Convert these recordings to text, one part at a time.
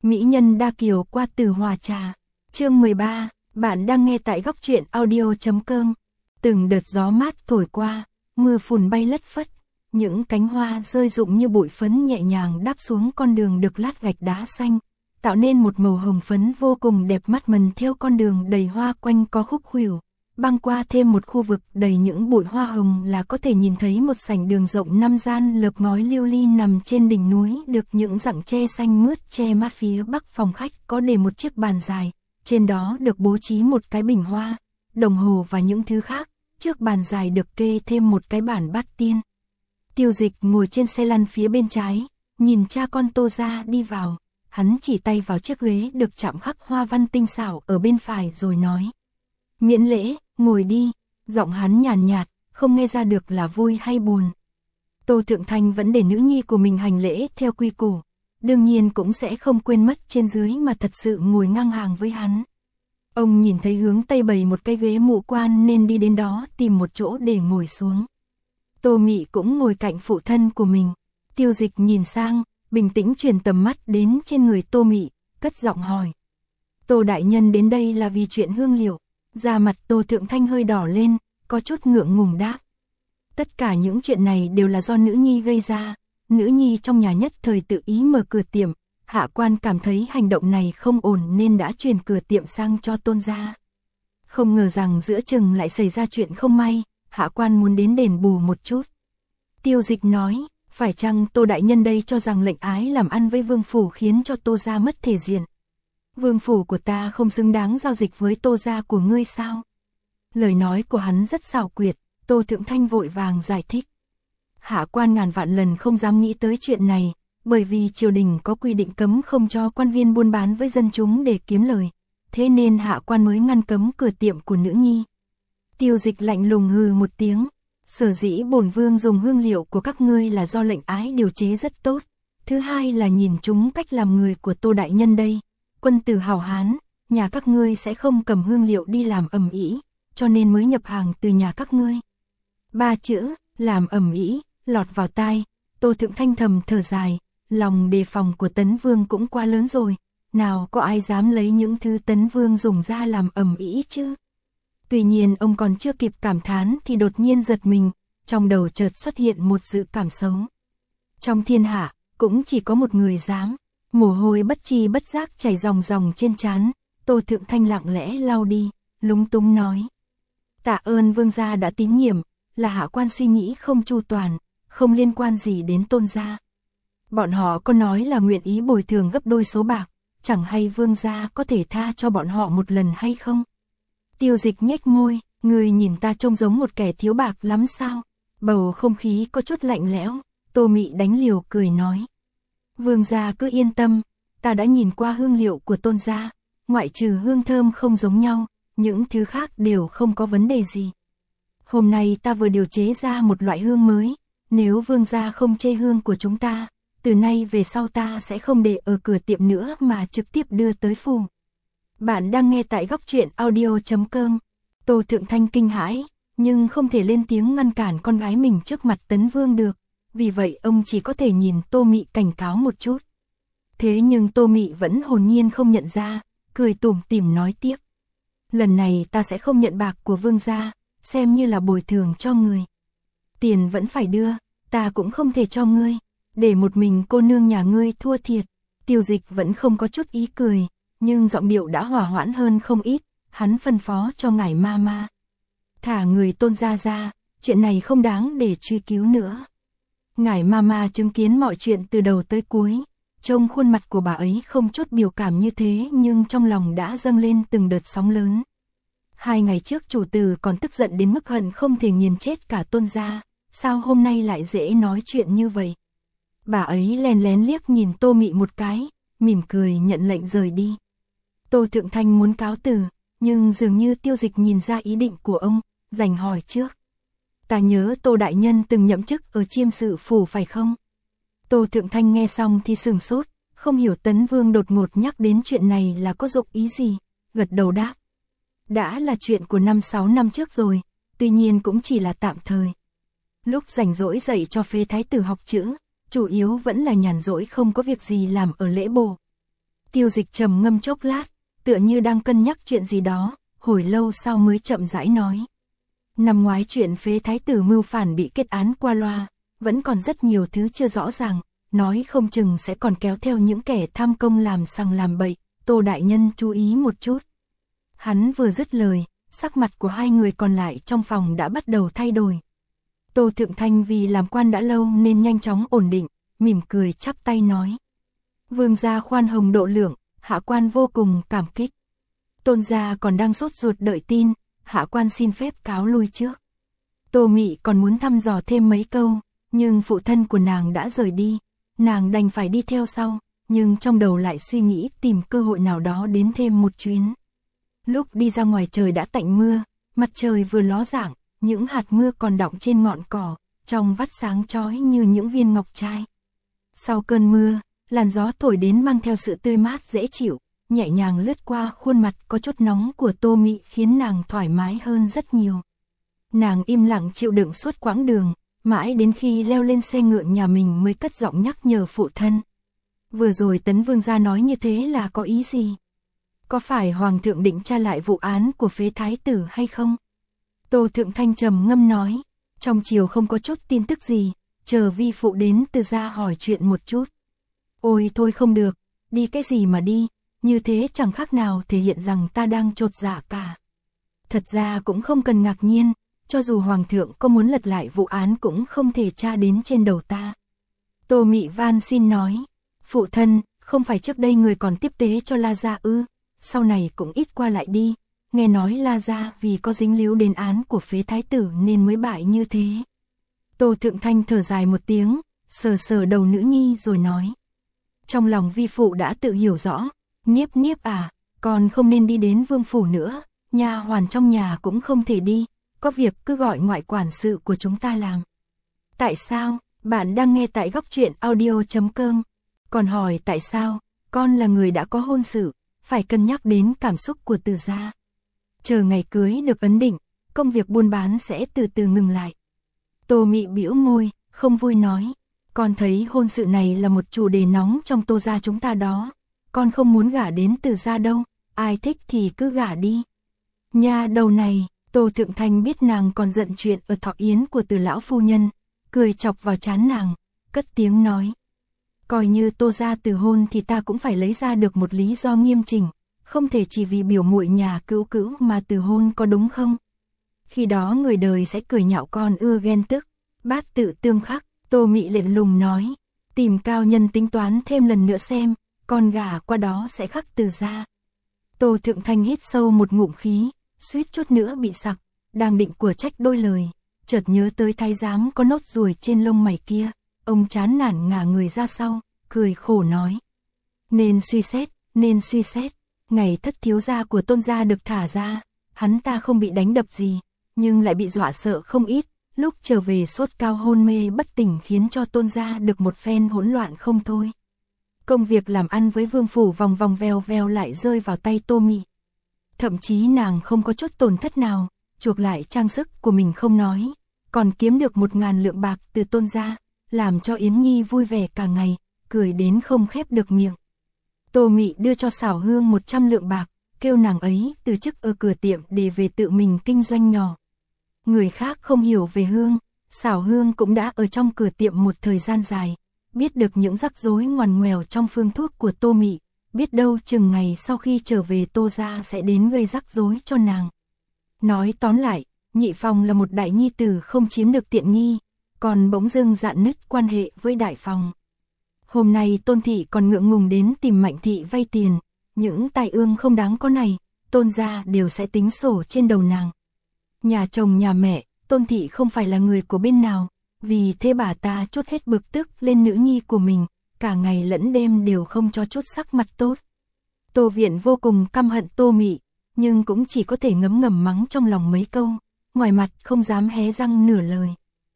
Mỹ nhân đa kiều qua từ hòa trà. Chương 13, bạn đang nghe tại góc truyện audio.com. Từng đợt gió mát thổi qua, mưa phùn bay lất phất, những cánh hoa rơi rụng như bụi phấn nhẹ nhàng đáp xuống con đường được lát gạch đá xanh, tạo nên một màu hồng phấn vô cùng đẹp mắt mần theo con đường đầy hoa quanh co khúc khuỷu. Băng qua thêm một khu vực đầy những bụi hoa hồng là có thể nhìn thấy một sảnh đường rộng 5 gian lợp ngói lưu ly nằm trên đỉnh núi được những rặng tre xanh mướt che mát. Phía bắc phòng khách có để một chiếc bàn dài, trên đó được bố trí một cái bình hoa, đồng hồ và những thứ khác. Trước bàn dài được kê thêm một cái bản bát tiên. Tiêu Dịch ngồi trên xe lăn phía bên trái, nhìn cha con Tô gia đi vào, hắn chỉ tay vào chiếc ghế được chạm khắc hoa văn tinh xảo ở bên phải rồi nói: "Miễn lễ, ngồi đi." Giọng hắn nhàn nhạt, không nghe ra được là vui hay buồn. Tô Thượng Thanh vẫn để nữ nhi của mình hành lễ theo quy củ, đương nhiên cũng sẽ không quên mất trên dưới mà thật sự ngồi ngang hàng với hắn. Ông nhìn thấy hướng tây bày một cái ghế mũ quan nên đi đến đó tìm một chỗ để ngồi xuống. Tô Mị cũng ngồi cạnh phụ thân của mình. Tiêu Dịch nhìn sang, bình tĩnh chuyển tầm mắt đến trên người Tô Mị, cất giọng hỏi: "Tô đại nhân đến đây là vì chuyện hương liệu?" Da mặt Tô Thượng Thanh hơi đỏ lên, có chút ngượng ngùng đáp: "Tất cả những chuyện này đều là do nữ nhi gây ra." Nữ nhi trong nhà nhất thời tự ý mở cửa tiệm, Hạ quan cảm thấy hành động này không ổn nên đã chuyển cửa tiệm sang cho Tôn gia. Không ngờ rằng giữa chừng lại xảy ra chuyện không may, Hạ quan muốn đến đền bù một chút. Tiêu Dịch nói: "Phải chăng Tô đại nhân đây cho rằng lệnh ái làm ăn với vương phủ khiến cho Tô gia mất thể diện? Vương phủ của ta không xứng đáng giao dịch với Tô gia của ngươi sao?" Lời nói của hắn rất xảo quyệt, Tô Thượng Thanh vội vàng giải thích: "Hạ quan ngàn vạn lần không dám nghĩ tới chuyện này, bởi vì triều đình có quy định cấm không cho quan viên buôn bán với dân chúng để kiếm lời, thế nên hạ quan mới ngăn cấm cửa tiệm của nữ nhi." Tiêu Dịch lạnh lùng hừ một tiếng: "Sở dĩ bổn vương dùng hương liệu của các ngươi là do lệnh ái điều chế rất tốt, thứ hai là nhìn chúng cách làm người của Tô đại nhân đây, quân tử hảo hán, nhà các ngươi sẽ không cầm hương liệu đi làm ầm ĩ, cho nên mới nhập hàng từ nhà các ngươi." Ba chữ làm ầm ĩ lọt vào tai, Tô Thượng Thanh thầm thở dài, lòng đề phòng của Tấn Vương cũng quá lớn rồi, nào có ai dám lấy những thứ Tấn Vương dùng ra làm ầm ĩ chứ. Tuy nhiên ông còn chưa kịp cảm thán thì đột nhiên giật mình, trong đầu chợt xuất hiện một dự cảm xấu. Trong thiên hạ, cũng chỉ có một người dám. Mồ hôi bất tri bất giác chảy ròng ròng trên trán, Tô Thượng Thanh lặng lẽ lau đi, lúng túng nói: "Tạ ơn vương gia đã tín nhiệm, là hạ quan suy nghĩ không chu toàn, không liên quan gì đến Tôn gia. Bọn họ có nói là nguyện ý bồi thường gấp đôi số bạc, chẳng hay vương gia có thể tha cho bọn họ một lần hay không?" Tiêu Dịch nhếch môi: "Ngươi nhìn ta trông giống một kẻ thiếu bạc lắm sao?" Bầu không khí có chút lạnh lẽo, Tô Mị đánh liều cười nói: "Vương gia cứ yên tâm, ta đã nhìn qua hương liệu của Tôn gia, ngoại trừ hương thơm không giống nhau, những thứ khác đều không có vấn đề gì. Hôm nay ta vừa điều chế ra một loại hương mới, nếu vương gia không chê hương của chúng ta, từ nay về sau ta sẽ không để ở cửa tiệm nữa mà trực tiếp đưa tới phủ." Bạn đang nghe tại góc truyện audio.com. Tô Thượng Thanh kinh hãi, nhưng không thể lên tiếng ngăn cản con gái mình trước mặt Tấn Vương được, vì vậy ông chỉ có thể nhìn Tô Mị cảnh cáo một chút. Thế nhưng Tô Mị vẫn hồn nhiên không nhận ra, cười tủm tỉm nói tiếp: "Lần này ta sẽ không nhận bạc của vương gia, xem như là bồi thường cho người. Tiền vẫn phải đưa, ta cũng không thể cho ngươi, để một mình cô nương nhà ngươi thua thiệt." Tiêu Dịch vẫn không có chút ý cười, nhưng giọng điệu đã hòa hoãn hơn không ít, hắn phân phó cho ngải ma ma: "Thả người Tôn gia ra, chuyện này không đáng để truy cứu nữa." Ngải ma ma chứng kiến mọi chuyện từ đầu tới cuối, trông khuôn mặt của bà ấy không chút biểu cảm như thế nhưng trong lòng đã dâng lên từng đợt sóng lớn. 2 ngày trước chủ tử còn tức giận đến mức hận không thể nghiền chết cả Tôn gia, sao hôm nay lại dễ nói chuyện như vậy? Bà ấy lén lén liếc nhìn Tô Mị một cái, mỉm cười nhận lệnh rời đi. Tô Thượng Thanh muốn cáo từ, nhưng dường như Tiêu Dịch nhìn ra ý định của ông, rành hỏi trước: "Ta nhớ Tô đại nhân từng nhậm chức ở Chiêm sự phủ phải không?" Tô Thượng Thanh nghe xong thì sửng sốt, không hiểu Tấn Vương đột ngột nhắc đến chuyện này là có dụng ý gì, gật đầu đáp: "Đã là chuyện của 5-6 năm trước rồi, tuy nhiên cũng chỉ là tạm thời. Lúc rảnh rỗi dạy cho phế thái tử học chữ, chủ yếu vẫn là nhàn rỗi không có việc gì làm ở lễ bộ." Tiêu Dịch trầm ngâm chốc lát, tựa như đang cân nhắc chuyện gì đó, hồi lâu sau mới chậm rãi nói. Năm ngoái chuyện phế thái tử mưu phản bị kết án qua loa, vẫn còn rất nhiều thứ chưa rõ ràng, nói không chừng sẽ còn kéo theo những kẻ tham công làm sằng làm bậy, Tô đại nhân chú ý một chút. Hắn vừa dứt lời, sắc mặt của hai người còn lại trong phòng đã bắt đầu thay đổi. Tô Thượng Thanh vì làm quan đã lâu nên nhanh chóng ổn định, mỉm cười chắp tay nói. Vương gia khoan hồng độ lượng, hạ quan vô cùng cảm kích. Tôn gia còn đang sốt ruột đợi tin, hạ quan xin phép cáo lui trước. Tô Mị còn muốn thăm dò thêm mấy câu, nhưng phụ thân của nàng đã rời đi, nàng đành phải đi theo sau, nhưng trong đầu lại suy nghĩ tìm cơ hội nào đó đến thêm một chuyến. Lúc đi ra ngoài trời đã tạnh mưa, mặt trời vừa ló dạng, những hạt mưa còn đọng trên ngọn cỏ, trong vắt sáng chói như những viên ngọc trai. Sau cơn mưa, làn gió thổi đến mang theo sự tươi mát dễ chịu, nhẹ nhàng lướt qua khuôn mặt có chút nóng của Tô Mị khiến nàng thoải mái hơn rất nhiều. Nàng im lặng chịu đựng suốt quãng đường, mãi đến khi leo lên xe ngựa nhà mình mới cất giọng nhắc nhở phụ thân. Vừa rồi Tấn Vương gia nói như thế là có ý gì? Có phải Hoàng thượng định tra lại vụ án của phế thái tử hay không? Tô Thượng Thanh trầm ngâm nói, trong chiều không có chút tin tức gì, chờ vi phụ đến Từ gia hỏi chuyện một chút. Ôi thôi không được, đi cái gì mà đi, như thế chẳng khác nào thể hiện rằng ta đang chột dạ cả. Thật ra cũng không cần ngạc nhiên, cho dù Hoàng thượng có muốn lật lại vụ án cũng không thể tra đến trên đầu ta. Tô Mị van xin nói, phụ thân, không phải trước đây người còn tiếp tế cho La gia ư, sau này cũng ít qua lại đi, nghe nói La gia vì có dính líu đến án của phế thái tử nên mới bại như thế. Tô Thượng Thanh thở dài một tiếng, sờ sờ đầu nữ nhi rồi nói. Trong lòng vi phụ đã tự hiểu rõ, Niếp Niếp à, còn không nên đi đến vương phủ nữa, nha hoàn trong nhà cũng không thể đi, có việc cứ gọi ngoại quản sự của chúng ta làm. Tại sao? Bạn đang nghe tại góc truyện audio.com. Còn hỏi tại sao? Con là người đã có hôn sự, phải cân nhắc đến cảm xúc của Từ gia. Chờ ngày cưới được ấn định, công việc buôn bán sẽ từ từ ngừng lại. Tô Mị bĩu môi, không vui nói. Con thấy hôn sự này là một chủ đề nóng trong Tô gia chúng ta đó. Con không muốn gả đến Từ gia đâu, ai thích thì cứ gả đi. Nha đầu này, Tô Thượng Thanh biết nàng còn giận chuyện ở thọ yến của Từ lão phu nhân, cười chọc vào trán nàng, cất tiếng nói. Coi như Tô gia từ hôn thì ta cũng phải lấy ra được một lý do nghiêm chỉnh, không thể chỉ vì biểu muội nhà cữu cữu mà từ hôn, có đúng không? Khi đó người đời sẽ cười nhạo con ưa ghen tức, bát tự tương khắc. Tô Mị lạnh lùng nói, tìm cao nhân tính toán thêm lần nữa xem, con gả qua đó sẽ khắc Từ gia. Tô Thượng Thanh hít sâu một ngụm khí, suýt chút nữa bị sặc, đang định của trách đôi lời, chợt nhớ tới thái giám có nốt ruồi trên lông mày kia, ông chán nản ngả người ra sau, cười khổ nói. Nên suy xét, ngày thất thiếu gia của Tôn gia được thả ra, hắn ta không bị đánh đập gì, nhưng lại bị dọa sợ không ít, lúc trở về sốt cao hôn mê bất tỉnh khiến cho Tôn gia được một phen hỗn loạn không thôi. Công việc làm ăn với vương phủ vòng vòng vèo vèo lại rơi vào tay Tô Mị. Thậm chí nàng không có chút tổn thất nào, chuộc lại trang sức của mình không nói, còn kiếm được 1000 lượng bạc từ Tôn gia, làm cho Yến Nhi vui vẻ cả ngày, cười đến không khép được miệng. Tô Mị đưa cho Xảo Hương 100 lượng bạc, kêu nàng ấy từ chức ở cửa tiệm để về tự mình kinh doanh nhỏ. Người khác không hiểu về Hương, Xảo Hương cũng đã ở trong cửa tiệm một thời gian dài, biết được những rắc rối ngoằn ngoèo trong phương thuốc của Tô Mị, biết đâu chừng ngày sau khi trở về Tô gia sẽ đến gây rắc rối cho nàng. Nói tóm lại, Nhị Phòng là một đại nhi tử không chiếm được tiện nghi, còn bỗng dưng rạn nứt quan hệ với Đại Phòng. Hôm nay Tôn thị còn ngượng ngùng đến tìm Mạnh thị vay tiền, những tai ương không đáng có này, Tôn gia đều sẽ tính sổ trên đầu nàng. Nhà chồng nhà mẹ, Tôn thị không phải là người của bên nào, vì thế bà ta trút hết bực tức lên nữ nhi của mình, cả ngày lẫn đêm đều không cho chút sắc mặt tốt. Tô Viện vô cùng căm hận Tô Mị, nhưng cũng chỉ có thể ngấm ngầm mắng trong lòng mấy câu, ngoài mặt không dám hé răng nửa lời.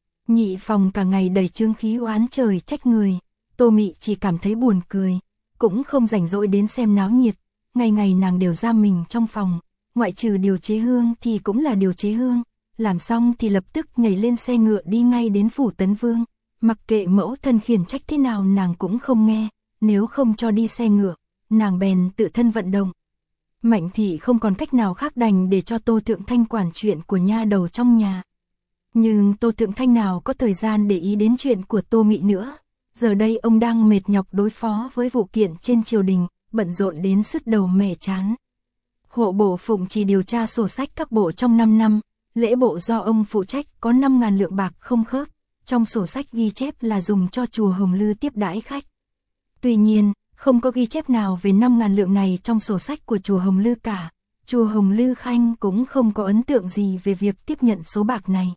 Nhị Phòng cả ngày đầy trương khí oán trời trách người, Tô Mị chỉ cảm thấy buồn cười, cũng không rảnh rỗi đến xem náo nhiệt, ngày ngày nàng đều giam mình trong phòng, ngoại trừ điều chế hương thì cũng là điều chế hương, làm xong thì lập tức nhảy lên xe ngựa đi ngay đến phủ Tấn Vương, mặc kệ mẫu thân khiển trách thế nào nàng cũng không nghe, nếu không cho đi xe ngựa, nàng bèn tự thân vận động. Mạnh thị không còn cách nào khác đành để cho Tô Thượng Thanh quản chuyện của nha đầu trong nhà. Nhưng Tô Thượng Thanh nào có thời gian để ý đến chuyện của Tô Mị nữa. Giờ đây ông đang mệt nhọc đối phó với vụ kiện trên triều đình, bận rộn đến sứt đầu mẻ trán. Hộ bộ phụng chỉ điều tra sổ sách các bộ trong 5 năm, lễ bộ do ông phụ trách có 5.000 lượng bạc không khớp, trong sổ sách ghi chép là dùng cho chùa Hồng Lư tiếp đãi khách. Tuy nhiên, không có ghi chép nào về 5.000 lượng này trong sổ sách của chùa Hồng Lư cả. Chùa Hồng Lư Khanh cũng không có ấn tượng gì về việc tiếp nhận số bạc này.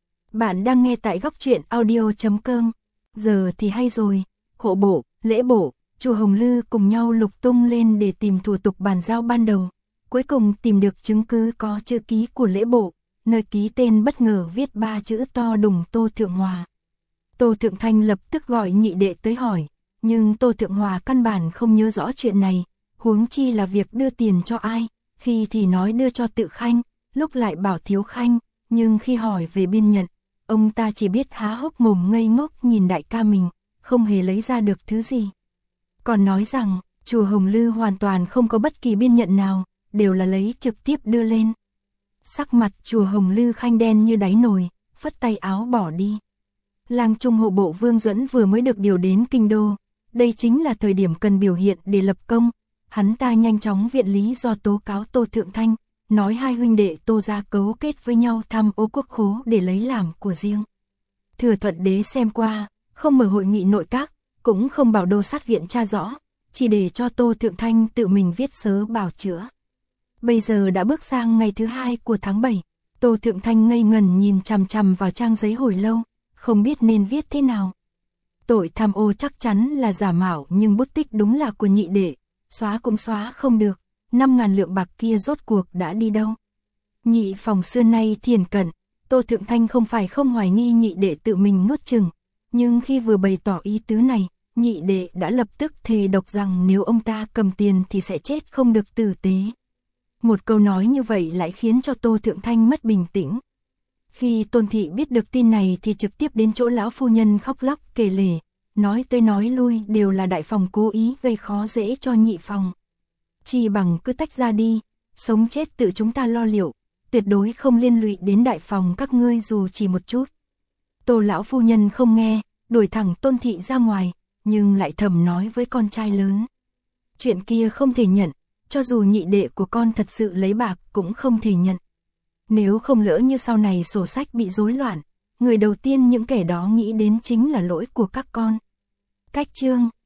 Bạn đang nghe tại góc truyện audio.com. Giờ thì hay rồi, hộ bộ, lễ bộ, chùa Hồng Lư cùng nhau lục tung lên để tìm thủ tục bàn giao ban đầu. Cuối cùng tìm được chứng cứ có chữ ký của lễ bộ, nơi ký tên bất ngờ viết 3 chữ to đùng Tô Thượng Hòa. Tô Thượng Thanh lập tức gọi nhị đệ tới hỏi, nhưng Tô Thượng Hòa căn bản không nhớ rõ chuyện này, huống chi là việc đưa tiền cho ai, khi thì nói đưa cho Tự Khanh, lúc lại bảo Thiếu Khanh, nhưng khi hỏi về biên nhận, ông ta chỉ biết há hốc mồm ngây ngốc nhìn đại ca mình, không hề lấy ra được thứ gì. Còn nói rằng, chùa Hồng Lư hoàn toàn không có bất kỳ biên nhận nào, đều là lấy trực tiếp đưa lên. Sắc mặt chùa Hồng Lư Khanh đen như đáy nồi, phất tay áo bỏ đi. Lang trung hộ bộ Vương Duẫn vừa mới được điều đến kinh đô, đây chính là thời điểm cần biểu hiện để lập công. Hắn ta nhanh chóng viện lý do tố cáo Tô Thượng Thanh, nói hai huynh đệ Tô gia cấu kết với nhau thăm ô quốc khố để lấy làm của riêng. Thừa Thuận đế xem qua, không mở hội nghị nội các, cũng không bảo đô sát viện tra rõ, chỉ để cho Tô Thượng Thanh tự mình viết sớ bào chữa. Bây giờ đã bước sang ngày thứ 2 của tháng 7, Tô Thượng Thanh ngây ngẩn nhìn chằm chằm vào trang giấy hồi lâu, không biết nên viết thế nào. Tội tham ô chắc chắn là giả mạo nhưng bút tích đúng là của nhị đệ, xóa cũng xóa không được, 5.000 lượng bạc kia rốt cuộc đã đi đâu. Nhị phòng xưa nay thiền cận, Tô Thượng Thanh không phải không hoài nghi nhị đệ tự mình nuốt chừng, nhưng khi vừa bày tỏ ý tứ này, nhị đệ đã lập tức thề độc rằng nếu ông ta cầm tiền thì sẽ chết không được tử tế. Một câu nói như vậy lại khiến cho Tô Thượng Thanh mất bình tĩnh. Khi Tôn thị biết được tin này thì trực tiếp đến chỗ lão phu nhân khóc lóc kể lể, nói tới nói lui đều là đại phòng cố ý gây khó dễ cho nhị phòng. Chỉ bằng cứ tách ra đi, sống chết tự chúng ta lo liệu, tuyệt đối không liên lụy đến đại phòng các ngươi dù chỉ một chút. Tô lão phu nhân không nghe, đuổi thẳng Tôn thị ra ngoài, nhưng lại thầm nói với con trai lớn. Chuyện kia không thể nhận, cho dù nhị đệ của con thật sự lấy bạc cũng không thể nhận. Nếu không lỡ như sau này sổ sách bị rối loạn, người đầu tiên những kẻ đó nghĩ đến chính là lỗi của các con. Cách chương